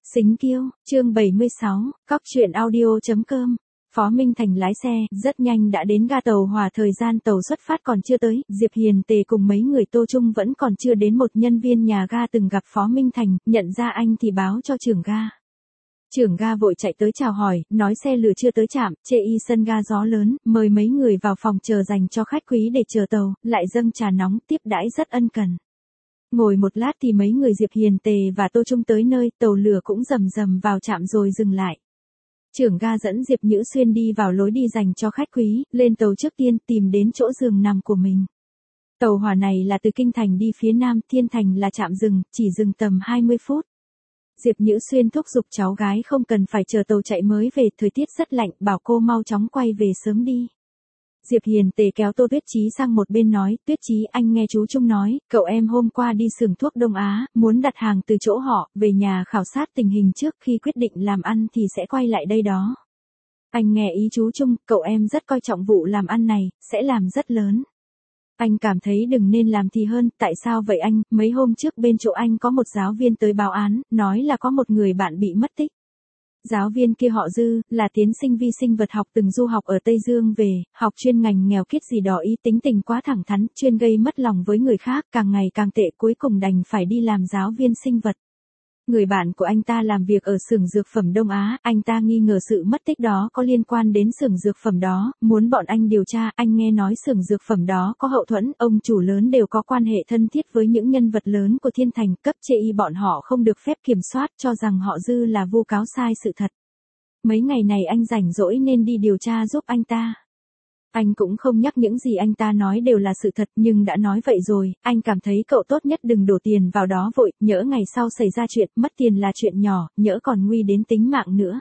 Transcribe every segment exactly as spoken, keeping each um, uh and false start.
Xính Kiêu, chương bảy mươi sáu, cóc truyện audio.com. Phó Minh Thành lái xe, rất nhanh đã đến ga tàu hỏa, thời gian tàu xuất phát còn chưa tới, Diệp Hiền Tề cùng mấy người Tô Trung vẫn còn chưa đến. Một nhân viên nhà ga từng gặp Phó Minh Thành, nhận ra anh thì báo cho trưởng ga. Trưởng ga vội chạy tới chào hỏi, nói xe lửa chưa tới trạm, chê y sân ga gió lớn, mời mấy người vào phòng chờ dành cho khách quý để chờ tàu, lại dâng trà nóng tiếp đãi rất ân cần. Ngồi một lát thì mấy người Diệp Hiền Tề và Tô Trung tới nơi, tàu lửa cũng rầm rầm vào trạm rồi dừng lại. Trưởng ga dẫn Diệp Nhữ Xuyên đi vào lối đi dành cho khách quý, lên tàu trước tiên tìm đến chỗ giường nằm của mình. Tàu hỏa này là từ Kinh Thành đi phía Nam, Thiên Thành là trạm dừng, chỉ dừng tầm hai mươi phút. Diệp Nhữ Xuyên thúc giục cháu gái không cần phải chờ tàu chạy mới về, thời tiết rất lạnh, bảo cô mau chóng quay về sớm đi. Diệp Hiền Tề kéo Tô Tuyết Chí sang một bên nói, Tuyết Chí, anh nghe chú Trung nói, cậu em hôm qua đi xưởng thuốc Đông Á, muốn đặt hàng từ chỗ họ, về nhà khảo sát tình hình trước, khi quyết định làm ăn thì sẽ quay lại đây đó. Anh nghe ý chú Trung, cậu em rất coi trọng vụ làm ăn này, sẽ làm rất lớn. Anh cảm thấy đừng nên làm thì hơn, tại sao vậy anh? Mấy hôm trước bên chỗ anh có một giáo viên tới báo án, nói là có một người bạn bị mất tích. Giáo viên kia họ Dư, là tiến sinh vi sinh vật học, từng du học ở Tây Dương về, học chuyên ngành nghèo kiết gì đó, ý tính tình quá thẳng thắn, chuyên gây mất lòng với người khác, càng ngày càng tệ, cuối cùng đành phải đi làm giáo viên sinh vật. Người bạn của anh ta làm việc ở xưởng dược phẩm Đông Á, anh ta nghi ngờ sự mất tích đó có liên quan đến xưởng dược phẩm đó, muốn bọn anh điều tra. Anh nghe nói xưởng dược phẩm đó có hậu thuẫn, ông chủ lớn đều có quan hệ thân thiết với những nhân vật lớn của Thiên Thành, cấp chê y bọn họ không được phép kiểm soát, cho rằng họ Dư là vu cáo sai sự thật. Mấy ngày này anh rảnh rỗi nên đi điều tra giúp anh ta. Anh cũng không nhắc những gì anh ta nói đều là sự thật, nhưng đã nói vậy rồi, anh cảm thấy cậu tốt nhất đừng đổ tiền vào đó vội, nhỡ ngày sau xảy ra chuyện, mất tiền là chuyện nhỏ, nhỡ còn nguy đến tính mạng nữa.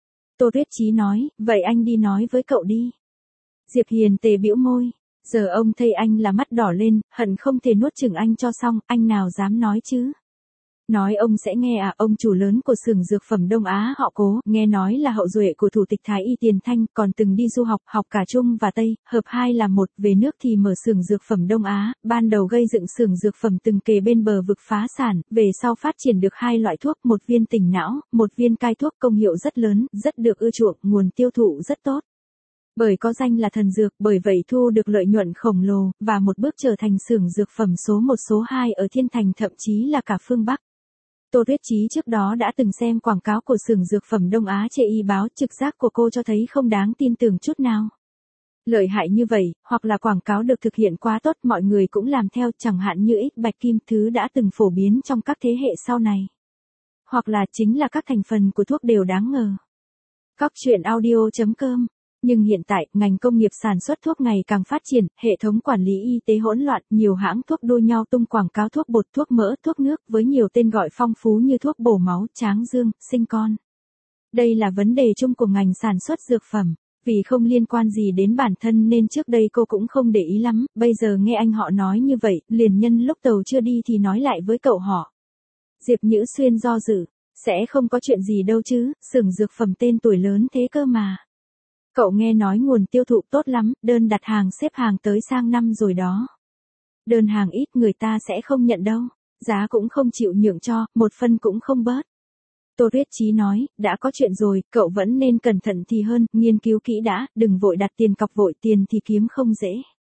Tô Tuyết Chí nói, vậy anh đi nói với cậu đi. Diệp Hiền Tề bĩu môi, giờ ông thấy anh là mắt đỏ lên, hận không thể nuốt chửng anh cho xong, anh nào dám nói chứ. Nói ông sẽ nghe à, ông chủ lớn của xưởng dược phẩm Đông Á họ Cố, nghe nói là hậu duệ của thủ tịch Thái Y Tiền Thanh, còn từng đi du học, học cả Trung và Tây, hợp hai là một, về nước thì mở xưởng dược phẩm Đông Á, ban đầu gây dựng xưởng dược phẩm từng kề bên bờ vực phá sản, về sau phát triển được hai loại thuốc, một viên tỉnh não, một viên cai thuốc, công hiệu rất lớn, rất được ưa chuộng, nguồn tiêu thụ rất tốt. Bởi có danh là thần dược, bởi vậy thu được lợi nhuận khổng lồ, và một bước trở thành xưởng dược phẩm số một số hai ở Thiên Thành, thậm chí là cả phương Bắc. Tô Tuyết Chí trước đó đã từng xem quảng cáo của xưởng dược phẩm Đông Á chê y báo, trực giác của cô cho thấy không đáng tin tưởng chút nào. Lợi hại như vậy, hoặc là quảng cáo được thực hiện quá tốt, mọi người cũng làm theo, chẳng hạn như ích bạch kim, thứ đã từng phổ biến trong các thế hệ sau này. Hoặc là chính là các thành phần của thuốc đều đáng ngờ. Cóc truyện audio.com. Nhưng hiện tại, ngành công nghiệp sản xuất thuốc ngày càng phát triển, hệ thống quản lý y tế hỗn loạn, nhiều hãng thuốc đua nhau tung quảng cáo thuốc bột, thuốc mỡ, thuốc nước, với nhiều tên gọi phong phú như thuốc bổ máu, tráng dương, sinh con. Đây là vấn đề chung của ngành sản xuất dược phẩm. Vì không liên quan gì đến bản thân nên trước đây cô cũng không để ý lắm, bây giờ nghe anh họ nói như vậy, liền nhân lúc tàu chưa đi thì nói lại với cậu họ. Diệp Nhữ Xuyên do dự, sẽ không có chuyện gì đâu chứ, xưởng dược phẩm tên tuổi lớn thế cơ mà. Cậu nghe nói nguồn tiêu thụ tốt lắm, đơn đặt hàng xếp hàng tới sang năm rồi đó. Đơn hàng ít người ta sẽ không nhận đâu, giá cũng không chịu nhượng cho, một phân cũng không bớt. Tô Tuyết Chí nói, đã có chuyện rồi, cậu vẫn nên cẩn thận thì hơn, nghiên cứu kỹ đã, đừng vội đặt tiền cọc, vội tiền thì kiếm không dễ.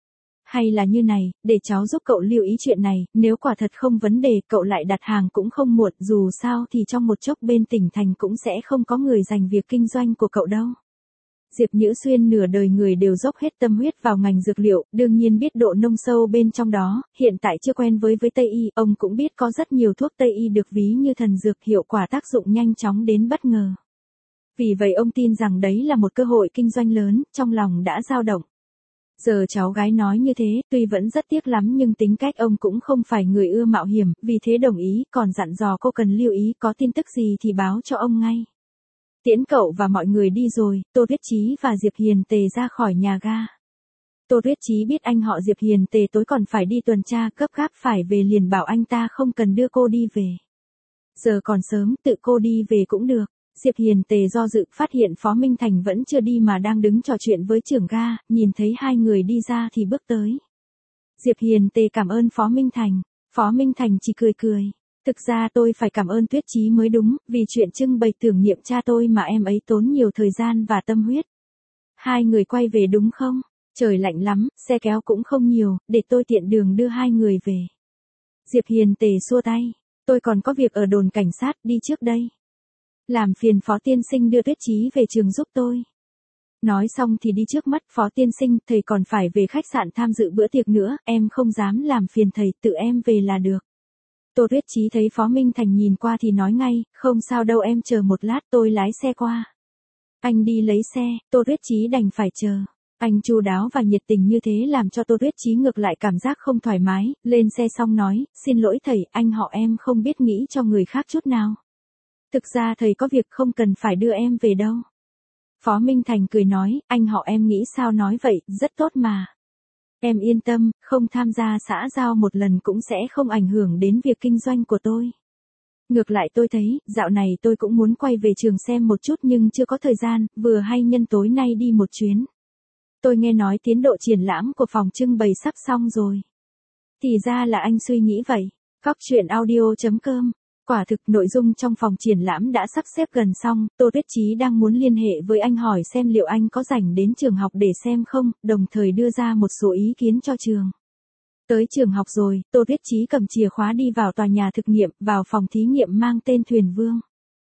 Hay là như này, để cháu giúp cậu lưu ý chuyện này, nếu quả thật không vấn đề, cậu lại đặt hàng cũng không muộn, dù sao thì trong một chốc bên tỉnh thành cũng sẽ không có người giành việc kinh doanh của cậu đâu. Diệp Nhữ Xuyên nửa đời người đều dốc hết tâm huyết vào ngành dược liệu, đương nhiên biết độ nông sâu bên trong đó, hiện tại chưa quen với với Tây y, ông cũng biết có rất nhiều thuốc Tây y được ví như thần dược, hiệu quả tác dụng nhanh chóng đến bất ngờ. Vì vậy ông tin rằng đấy là một cơ hội kinh doanh lớn, trong lòng đã dao động. Giờ cháu gái nói như thế, tuy vẫn rất tiếc lắm nhưng tính cách ông cũng không phải người ưa mạo hiểm, vì thế đồng ý, còn dặn dò cô cần lưu ý, có tin tức gì thì báo cho ông ngay. Tiễn cậu và mọi người đi rồi, Tô Tuyết Chí và Diệp Hiền Tề ra khỏi nhà ga. Tô Tuyết Chí biết anh họ Diệp Hiền Tề tối còn phải đi tuần tra, gấp gáp phải về liền bảo anh ta không cần đưa cô đi về. Giờ còn sớm, tự cô đi về cũng được. Diệp Hiền Tề do dự, phát hiện Phó Minh Thành vẫn chưa đi mà đang đứng trò chuyện với trưởng ga, nhìn thấy hai người đi ra thì bước tới. Diệp Hiền Tề cảm ơn Phó Minh Thành, Phó Minh Thành chỉ cười cười. Thực ra tôi phải cảm ơn Tuyết Chí mới đúng, vì chuyện trưng bày tưởng niệm cha tôi mà em ấy tốn nhiều thời gian và tâm huyết. Hai người quay về đúng không? Trời lạnh lắm, xe kéo cũng không nhiều, để tôi tiện đường đưa hai người về. Diệp Hiền tề xua tay. Tôi còn có việc ở đồn cảnh sát, đi trước đây. Làm phiền Phó tiên sinh đưa Tuyết Chí về trường giúp tôi. Nói xong thì đi trước mắt. Phó tiên sinh, thầy còn phải về khách sạn tham dự bữa tiệc nữa, em không dám làm phiền thầy, tự em về là được. Tô Tuyết Chí thấy Phó Minh Thành nhìn qua thì nói ngay, không sao đâu em chờ một lát tôi lái xe qua. Anh đi lấy xe, Tô Tuyết Chí đành phải chờ. Anh chu đáo và nhiệt tình như thế làm cho Tô Tuyết Chí ngược lại cảm giác không thoải mái, lên xe xong nói, xin lỗi thầy, anh họ em không biết nghĩ cho người khác chút nào. Thực ra thầy có việc không cần phải đưa em về đâu. Phó Minh Thành cười nói, anh họ em nghĩ sao nói vậy, rất tốt mà. Em yên tâm, không tham gia xã giao một lần cũng sẽ không ảnh hưởng đến việc kinh doanh của tôi. Ngược lại tôi thấy, dạo này tôi cũng muốn quay về trường xem một chút nhưng chưa có thời gian, vừa hay nhân tối nay đi một chuyến. Tôi nghe nói tiến độ triển lãm của phòng trưng bày sắp xong rồi. Thì ra là anh suy nghĩ vậy. Cóc truyện audio chấm com. Quả thực nội dung trong phòng triển lãm đã sắp xếp gần xong, Tô Tuyết Chí đang muốn liên hệ với anh hỏi xem liệu anh có rảnh đến trường học để xem không, đồng thời đưa ra một số ý kiến cho trường. Tới trường học rồi, Tô Tuyết Chí cầm chìa khóa đi vào tòa nhà thực nghiệm, vào phòng thí nghiệm mang tên Thuyền Vương.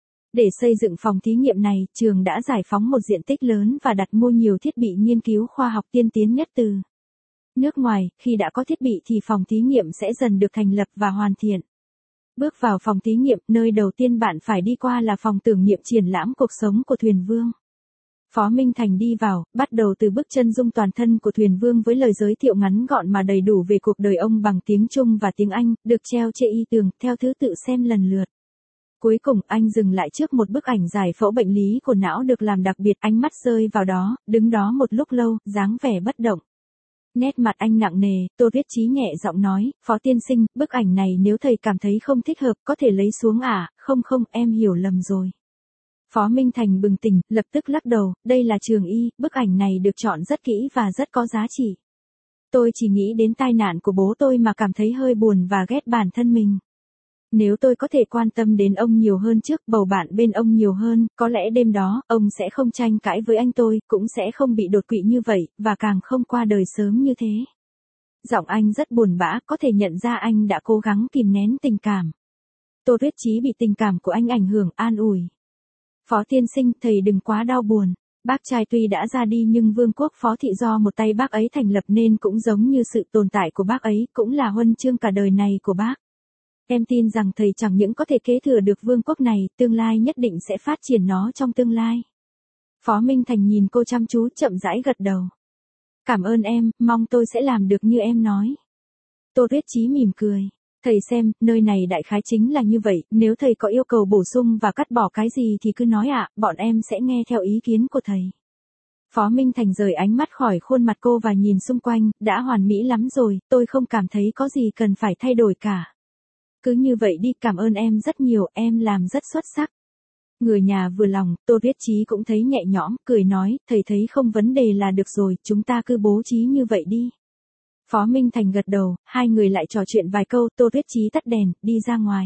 Để xây dựng phòng thí nghiệm này, trường đã giải phóng một diện tích lớn và đặt mua nhiều thiết bị nghiên cứu khoa học tiên tiến nhất từ nước ngoài, khi đã có thiết bị thì phòng thí nghiệm sẽ dần được thành lập và hoàn thiện. Bước vào phòng thí nghiệm, nơi đầu tiên bạn phải đi qua là phòng tưởng niệm triển lãm cuộc sống của Thuyền Vương. Phó Minh Thành đi vào, bắt đầu từ bức chân dung toàn thân của Thuyền Vương với lời giới thiệu ngắn gọn mà đầy đủ về cuộc đời ông bằng tiếng Trung và tiếng Anh, được treo trên y tường, theo thứ tự xem lần lượt. Cuối cùng anh dừng lại trước một bức ảnh giải phẫu bệnh lý của não được làm đặc biệt, ánh mắt rơi vào đó, đứng đó một lúc lâu, dáng vẻ bất động. Nét mặt anh nặng nề, Tô Tuyết Chí nhẹ giọng nói, Phó tiên sinh, bức ảnh này nếu thầy cảm thấy không thích hợp, có thể lấy xuống à, không không, em hiểu lầm rồi. Phó Minh Thành bừng tỉnh, lập tức lắc đầu, đây là trường y, bức ảnh này được chọn rất kỹ và rất có giá trị. Tôi chỉ nghĩ đến tai nạn của bố tôi mà cảm thấy hơi buồn và ghét bản thân mình. Nếu tôi có thể quan tâm đến ông nhiều hơn trước, bầu bạn bên ông nhiều hơn, có lẽ đêm đó, ông sẽ không tranh cãi với anh tôi, cũng sẽ không bị đột quỵ như vậy, và càng không qua đời sớm như thế. Giọng anh rất buồn bã, có thể nhận ra anh đã cố gắng kìm nén tình cảm. Tô Tuyết Chí bị tình cảm của anh ảnh hưởng, an ủi. Phó tiên sinh, thầy đừng quá đau buồn. Bác trai tuy đã ra đi nhưng vương quốc Phó thị do một tay bác ấy thành lập nên cũng giống như sự tồn tại của bác ấy, cũng là huân chương cả đời này của bác. Em tin rằng thầy chẳng những có thể kế thừa được vương quốc này, tương lai nhất định sẽ phát triển nó trong tương lai. Phó Minh Thành nhìn cô chăm chú, chậm rãi gật đầu. Cảm ơn em, mong tôi sẽ làm được như em nói. Tô Tuyết Chí mỉm cười. Thầy xem, nơi này đại khái chính là như vậy, nếu thầy có yêu cầu bổ sung và cắt bỏ cái gì thì cứ nói ạ, bọn em sẽ nghe theo ý kiến của thầy. Phó Minh Thành rời ánh mắt khỏi khuôn mặt cô và nhìn xung quanh, đã hoàn mỹ lắm rồi, tôi không cảm thấy có gì cần phải thay đổi cả. Cứ như vậy đi, cảm ơn em rất nhiều, em làm rất xuất sắc. Người nhà vừa lòng, Tô Tuyết Chí cũng thấy nhẹ nhõm, cười nói, thầy thấy không vấn đề là được rồi, chúng ta cứ bố trí như vậy đi. Phó Minh Thành gật đầu, hai người lại trò chuyện vài câu, Tô Tuyết Chí tắt đèn, đi ra ngoài.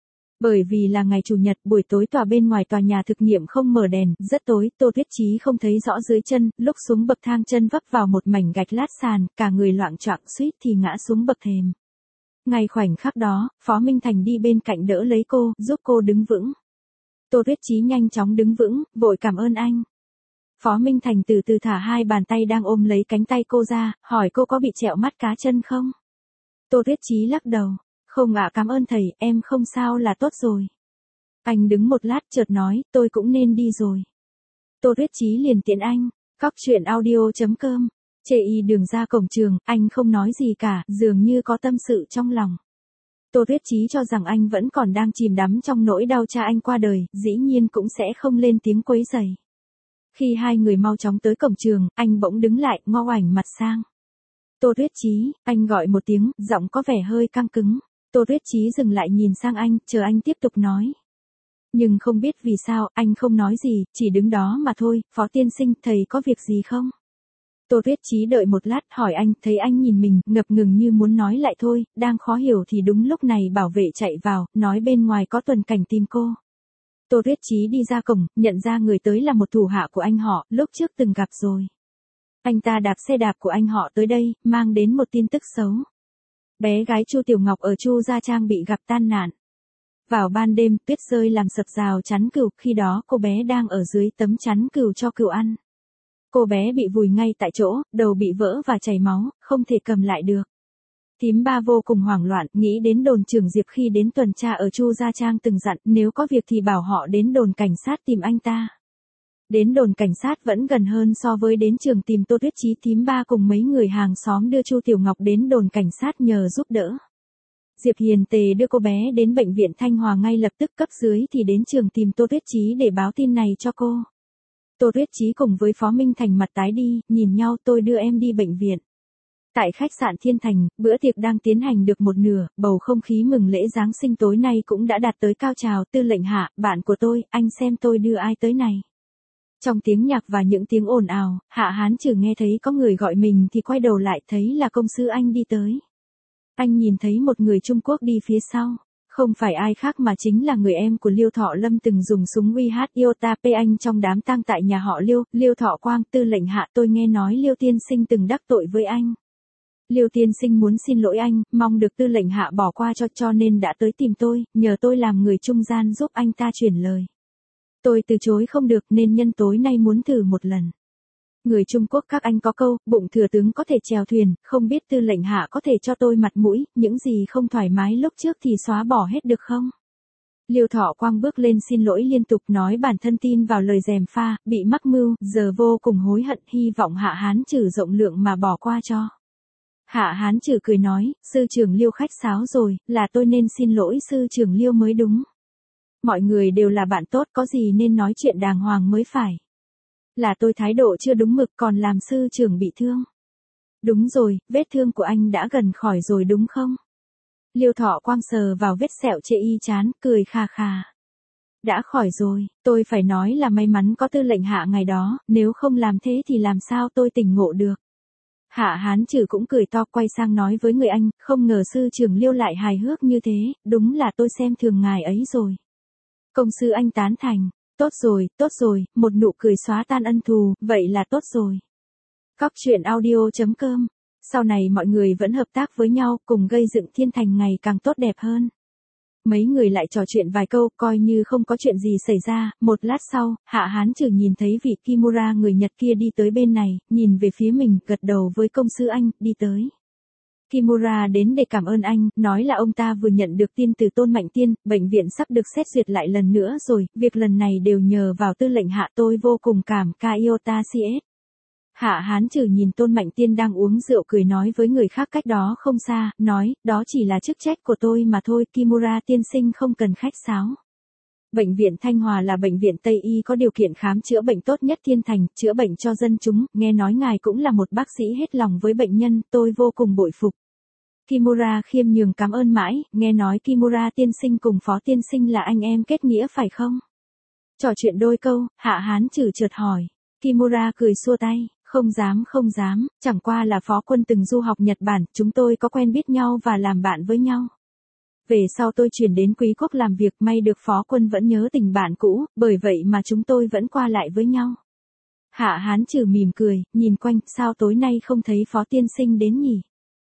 Bởi vì là ngày chủ nhật, buổi tối tòa bên ngoài tòa nhà thực nghiệm không mở đèn, rất tối, Tô Tuyết Chí không thấy rõ dưới chân, lúc xuống bậc thang chân vấp vào một mảnh gạch lát sàn, cả người loạng choạng suýt thì ngã xuống bậc thềm. Ngay khoảnh khắc đó, Phó Minh Thành đi bên cạnh đỡ lấy cô, giúp cô đứng vững. Tô Tuyết Chí nhanh chóng đứng vững, vội cảm ơn anh. Phó Minh Thành từ từ thả hai bàn tay đang ôm lấy cánh tay cô ra, hỏi cô có bị trẹo mắt cá chân không? Tô Tuyết Chí lắc đầu. Không ạ, cảm ơn thầy, em không sao là tốt rồi. Anh đứng một lát chợt nói, tôi cũng nên đi rồi. Tô Tuyết Chí liền tiễn anh. Cóc truyện audio chấm com. Chê y đường ra cổng trường, anh không nói gì cả, dường như có tâm sự trong lòng. Tô Tuyết Chí cho rằng anh vẫn còn đang chìm đắm trong nỗi đau cha anh qua đời, dĩ nhiên cũng sẽ không lên tiếng quấy rầy. Khi hai người mau chóng tới cổng trường, anh bỗng đứng lại, ngó ngoảnh mặt sang. Tô Tuyết Chí, anh gọi một tiếng, giọng có vẻ hơi căng cứng. Tô Tuyết Chí dừng lại nhìn sang anh, chờ anh tiếp tục nói. Nhưng không biết vì sao, anh không nói gì, chỉ đứng đó mà thôi, Phó tiên sinh, thầy có việc gì không? Tô Tuyết Chí đợi một lát hỏi anh, thấy anh nhìn mình, ngập ngừng như muốn nói lại thôi, đang khó hiểu thì đúng lúc này bảo vệ chạy vào, nói bên ngoài có tuần cảnh tìm cô. Tô Tuyết Chí đi ra cổng, nhận ra người tới là một thủ hạ của anh họ, lúc trước từng gặp rồi. Anh ta đạp xe đạp của anh họ tới đây, mang đến một tin tức xấu. Bé gái Chu Tiểu Ngọc ở Chu Gia Trang bị gặp tai nạn. Vào ban đêm, tuyết rơi làm sập rào chắn cừu, khi đó cô bé đang ở dưới tấm chắn cừu cho cừu ăn. Cô bé bị vùi ngay tại chỗ, đầu bị vỡ và chảy máu, không thể cầm lại được. Thím Ba vô cùng hoảng loạn, nghĩ đến đồn trưởng Diệp khi đến tuần tra ở Chu Gia Trang từng dặn, nếu có việc thì bảo họ đến đồn cảnh sát tìm anh ta. Đến đồn cảnh sát vẫn gần hơn so với đến trường tìm Tô Tuyết Chí. Thím Ba cùng mấy người hàng xóm đưa Chu Tiểu Ngọc đến đồn cảnh sát nhờ giúp đỡ. Diệp Hiền Tề đưa cô bé đến bệnh viện Thanh Hòa ngay lập tức, cấp dưới thì đến trường tìm Tô Tuyết Chí để báo tin này cho cô. Tô Tuyết Chí cùng với Phó Minh Thành mặt tái đi, nhìn nhau, tôi đưa em đi bệnh viện. Tại khách sạn Thiên Thành, bữa tiệc đang tiến hành được một nửa, bầu không khí mừng lễ Giáng sinh tối nay cũng đã đạt tới cao trào. Tư lệnh Hạ, bạn của tôi, anh xem tôi đưa ai tới này. Trong tiếng nhạc và những tiếng ồn ào, Hạ Hán Trừ nghe thấy có người gọi mình thì quay đầu lại thấy là công sư anh đi tới. Anh nhìn thấy một người Trung Quốc đi phía sau. Không phải ai khác mà chính là người em của Liêu Thọ Lâm từng dùng súng uy hát Iota P anh trong đám tang tại nhà họ Liêu. Liêu Thọ Quang, tư lệnh Hạ, tôi nghe nói Liêu tiên sinh từng đắc tội với anh. Liêu tiên sinh muốn xin lỗi anh, mong được tư lệnh Hạ bỏ qua cho cho nên đã tới tìm tôi, nhờ tôi làm người trung gian giúp anh ta chuyển lời. Tôi từ chối không được nên nhân tối nay muốn thử một lần. Người Trung Quốc các anh có câu, bụng thừa tướng có thể chèo thuyền, không biết tư lệnh Hạ có thể cho tôi mặt mũi, những gì không thoải mái lúc trước thì xóa bỏ hết được không? Liêu Thọ Quang bước lên xin lỗi liên tục, nói bản thân tin vào lời gièm pha, bị mắc mưu, giờ vô cùng hối hận, hy vọng Hạ Hán Trừ rộng lượng mà bỏ qua cho. Hạ Hán Trừ cười nói, sư trưởng Liêu khách sáo rồi, là tôi nên xin lỗi sư trưởng Liêu mới đúng. Mọi người đều là bạn tốt, có gì nên nói chuyện đàng hoàng mới phải. Là tôi thái độ chưa đúng mực còn làm sư trưởng bị thương. Đúng rồi, vết thương của anh đã gần khỏi rồi đúng không? Liêu Thọ Quang sờ vào vết sẹo trên y trán, cười kha kha. Đã khỏi rồi, tôi phải nói là may mắn có tư lệnh Hạ ngày đó, nếu không làm thế thì làm sao tôi tỉnh ngộ được. Hạ Hán Trừ cũng cười to, quay sang nói với người anh, không ngờ sư trưởng Liêu lại hài hước như thế, đúng là tôi xem thường ngài ấy rồi. Công sư anh tán thành. Tốt rồi, tốt rồi, một nụ cười xóa tan ân thù, vậy là tốt rồi. Cóc truyện audio chấm com. Sau này mọi người vẫn hợp tác với nhau, cùng gây dựng Thiên Thành ngày càng tốt đẹp hơn. Mấy người lại trò chuyện vài câu, coi như không có chuyện gì xảy ra. Một lát sau, Hạ Hán Trừ nhìn thấy vị Kimura người Nhật kia đi tới bên này, nhìn về phía mình, gật đầu với công sư anh, đi tới. Kimura đến để cảm ơn anh, nói là ông ta vừa nhận được tin từ Tôn Mạnh Tiên, bệnh viện sắp được xét duyệt lại lần nữa rồi, việc lần này đều nhờ vào tư lệnh Hạ, tôi vô cùng cảm ca Iota xê ét. Hạ Hán Trừ nhìn Tôn Mạnh Tiên đang uống rượu cười nói với người khác cách đó không xa, nói, đó chỉ là chức trách của tôi mà thôi, Kimura tiên sinh không cần khách sáo. Bệnh viện Thanh Hòa là bệnh viện Tây Y có điều kiện khám chữa bệnh tốt nhất Thiên Thành, chữa bệnh cho dân chúng, nghe nói ngài cũng là một bác sĩ hết lòng với bệnh nhân, tôi vô cùng bội phục. Kimura khiêm nhường cảm ơn mãi, nghe nói Kimura tiên sinh cùng Phó tiên sinh là anh em kết nghĩa phải không? Trò chuyện đôi câu, Hạ Hán Trừ chợt hỏi. Kimura cười xua tay, không dám không dám, chẳng qua là Phó quân từng du học Nhật Bản, chúng tôi có quen biết nhau và làm bạn với nhau. Về sau tôi chuyển đến Quý Quốc làm việc, may được Phó quân vẫn nhớ tình bạn cũ, bởi vậy mà chúng tôi vẫn qua lại với nhau. Hạ Hán Trừ mỉm cười, nhìn quanh, sao tối nay không thấy Phó tiên sinh đến nhỉ?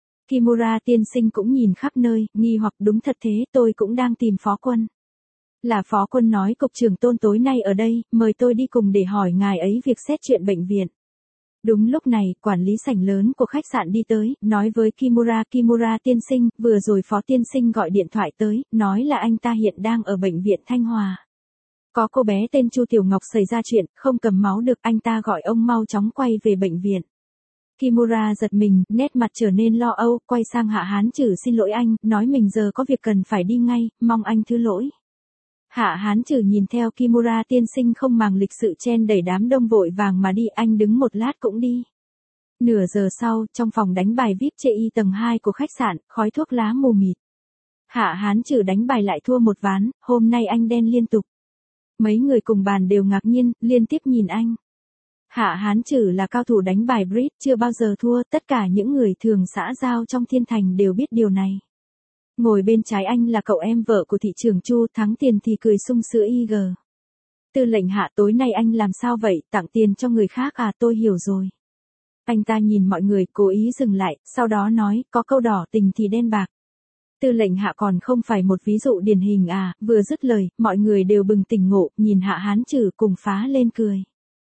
Kimura tiên sinh cũng nhìn khắp nơi, nghi hoặc đúng thật thế, tôi cũng đang tìm Phó quân. Là Phó quân nói cục trưởng Tôn tối nay ở đây, mời tôi đi cùng để hỏi ngài ấy việc xét chuyện bệnh viện. Đúng lúc này, quản lý sảnh lớn của khách sạn đi tới, nói với Kimura, Kimura tiên sinh, vừa rồi Phó tiên sinh gọi điện thoại tới, nói là anh ta hiện đang ở bệnh viện Thanh Hòa. Có cô bé tên Chu Tiểu Ngọc xảy ra chuyện, không cầm máu được, anh ta gọi ông mau chóng quay về bệnh viện. Kimura giật mình, nét mặt trở nên lo âu, quay sang Hạ Hán Trừ xin lỗi anh, nói mình giờ có việc cần phải đi ngay, mong anh thứ lỗi. Hạ Hán Trừ nhìn theo Kimura tiên sinh không màng lịch sự chen đẩy đám đông vội vàng mà đi, anh đứng một lát cũng đi. Nửa giờ sau, trong phòng đánh bài vi ai pi chê i tầng hai của khách sạn, khói thuốc lá mù mịt. Hạ Hán Trừ đánh bài lại thua một ván, hôm nay anh đen liên tục. Mấy người cùng bàn đều ngạc nhiên, liên tiếp nhìn anh. Hạ Hán Trử là cao thủ đánh bài bridge, chưa bao giờ thua, tất cả những người thường xã giao trong thiên thành đều biết điều này. Ngồi bên trái anh là cậu em vợ của thị trưởng Chu, thắng tiền thì cười sung sữa y gờ. Tư lệnh Hạ, tối nay anh làm sao vậy, tặng tiền cho người khác à, tôi hiểu rồi. Anh ta nhìn mọi người, cố ý dừng lại, sau đó nói, có câu đỏ tình thì đen bạc. Tư lệnh Hạ còn không phải một ví dụ điển hình à, vừa dứt lời, mọi người đều bừng tỉnh ngộ, nhìn Hạ Hán Trử cùng phá lên cười.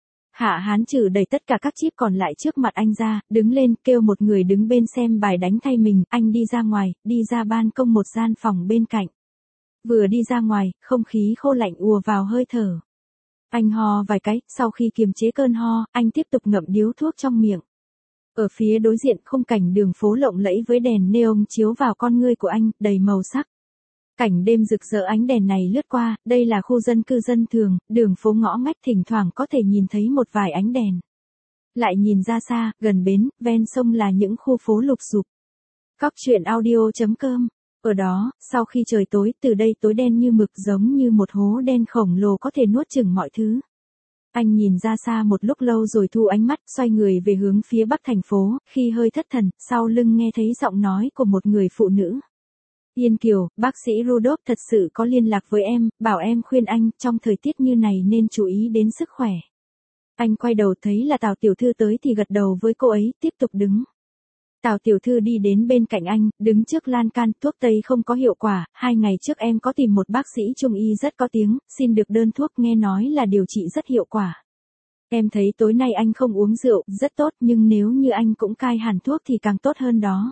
Hạ Hán Trử đẩy tất cả các chip còn lại trước mặt anh ra, đứng lên, kêu một người đứng bên xem bài đánh thay mình, anh đi ra ngoài, đi ra ban công một gian phòng bên cạnh. Vừa đi ra ngoài, không khí khô lạnh ùa vào hơi thở. Anh ho vài cái, sau khi kiềm chế cơn ho, anh tiếp tục ngậm điếu thuốc trong miệng. Ở phía đối diện khung cảnh đường phố lộng lẫy với đèn neon chiếu vào con ngươi của anh, đầy màu sắc. Cảnh đêm rực rỡ ánh đèn này lướt qua, đây là khu dân cư dân thường, đường phố ngõ ngách thỉnh thoảng có thể nhìn thấy một vài ánh đèn. Lại nhìn ra xa, gần bến, ven sông là những khu phố lụp xụp. Cóc truyện audio chấm com. Ở đó, sau khi trời tối, từ đây tối đen như mực giống như một hố đen khổng lồ có thể nuốt chửng mọi thứ. Anh nhìn ra xa một lúc lâu rồi thu ánh mắt, xoay người về hướng phía bắc thành phố, khi hơi thất thần, sau lưng nghe thấy giọng nói của một người phụ nữ. Yên Kiều, bác sĩ Rudolph thật sự có liên lạc với em, bảo em khuyên anh, trong thời tiết như này nên chú ý đến sức khỏe. Anh quay đầu thấy là Tào tiểu thư tới thì gật đầu với cô ấy, tiếp tục đứng. Tào tiểu thư đi đến bên cạnh anh, đứng trước lan can, thuốc tây không có hiệu quả, hai ngày trước em có tìm một bác sĩ trung y rất có tiếng, xin được đơn thuốc, nghe nói là điều trị rất hiệu quả. Em thấy tối nay anh không uống rượu, rất tốt, nhưng nếu như anh cũng cai hẳn thuốc thì càng tốt hơn đó.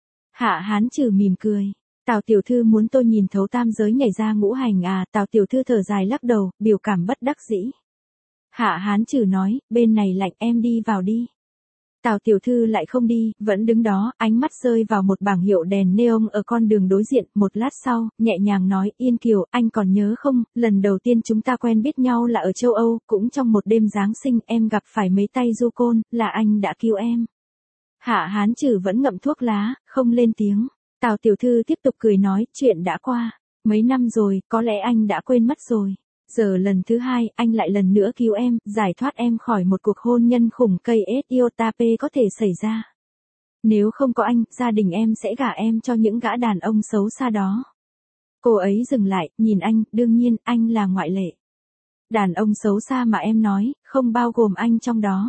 Hạ Hán Trử mỉm cười. Tào tiểu thư muốn tôi nhìn thấu tam giới nhảy ra ngũ hành à, Tào tiểu thư thở dài lắc đầu, biểu cảm bất đắc dĩ. Hạ Hán Trử nói, bên này lạnh, em đi vào đi. Tào tiểu thư lại không đi, vẫn đứng đó, ánh mắt rơi vào một bảng hiệu đèn neon ở con đường đối diện, một lát sau, nhẹ nhàng nói, Yên Kiều, anh còn nhớ không, lần đầu tiên chúng ta quen biết nhau là ở châu Âu, cũng trong một đêm Giáng sinh, em gặp phải mấy tay du côn, là anh đã cứu em. Hạ Hán Trử vẫn ngậm thuốc lá, không lên tiếng. Tào tiểu thư tiếp tục cười nói, chuyện đã qua, mấy năm rồi, có lẽ anh đã quên mất rồi. Giờ lần thứ hai, anh lại lần nữa cứu em, giải thoát em khỏi một cuộc hôn nhân khủng cây Etiotape có thể xảy ra. Nếu không có anh, gia đình em sẽ gả em cho những gã đàn ông xấu xa đó. Cô ấy dừng lại, nhìn anh, đương nhiên, anh là ngoại lệ. Đàn ông xấu xa mà em nói, không bao gồm anh trong đó.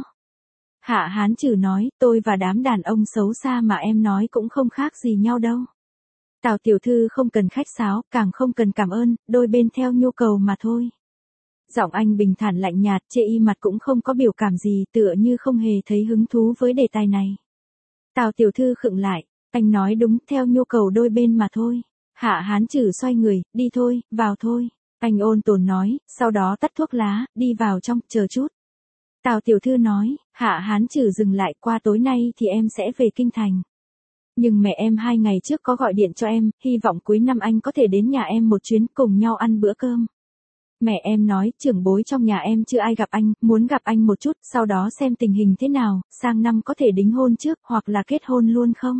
Hạ Hán Trử nói, tôi và đám đàn ông xấu xa mà em nói cũng không khác gì nhau đâu. Tào tiểu thư không cần khách sáo, càng không cần cảm ơn, đôi bên theo nhu cầu mà thôi. Giọng anh bình thản lạnh nhạt, chê y mặt cũng không có biểu cảm gì, tựa như không hề thấy hứng thú với đề tài này. Tào tiểu thư khựng lại, anh nói đúng, theo nhu cầu đôi bên mà thôi. Hạ Hán Trử xoay người, đi thôi, vào thôi. Anh ôn tồn nói, sau đó tắt thuốc lá, đi vào trong, chờ chút. Tào tiểu thư nói, Hạ Hán Trử dừng lại, qua tối nay thì em sẽ về kinh thành. Nhưng mẹ em hai ngày trước có gọi điện cho em, hy vọng cuối năm anh có thể đến nhà em một chuyến, cùng nhau ăn bữa cơm. Mẹ em nói, trưởng bối trong nhà em chưa ai gặp anh, muốn gặp anh một chút, sau đó xem tình hình thế nào, sang năm có thể đính hôn trước, hoặc là kết hôn luôn không?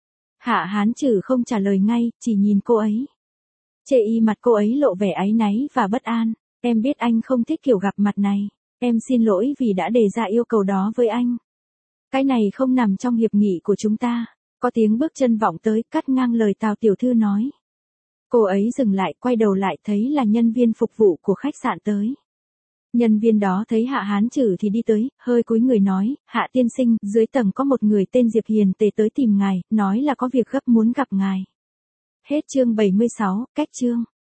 Hạ Hán Trử không trả lời ngay, chỉ nhìn cô ấy. Chê y mặt cô ấy lộ vẻ áy náy và bất an, em biết anh không thích kiểu gặp mặt này, em xin lỗi vì đã đề ra yêu cầu đó với anh. Cái này không nằm trong hiệp nghị của chúng ta. Có tiếng bước chân vọng tới, cắt ngang lời Tào tiểu thư nói. Cô ấy dừng lại, quay đầu lại thấy là nhân viên phục vụ của khách sạn tới. Nhân viên đó thấy Hạ Hán Trử thì đi tới, hơi cúi người nói, Hạ tiên sinh, dưới tầng có một người tên Diệp Hiền tề tới tìm ngài, nói là có việc gấp muốn gặp ngài. Hết chương bảy mươi sáu, cách chương.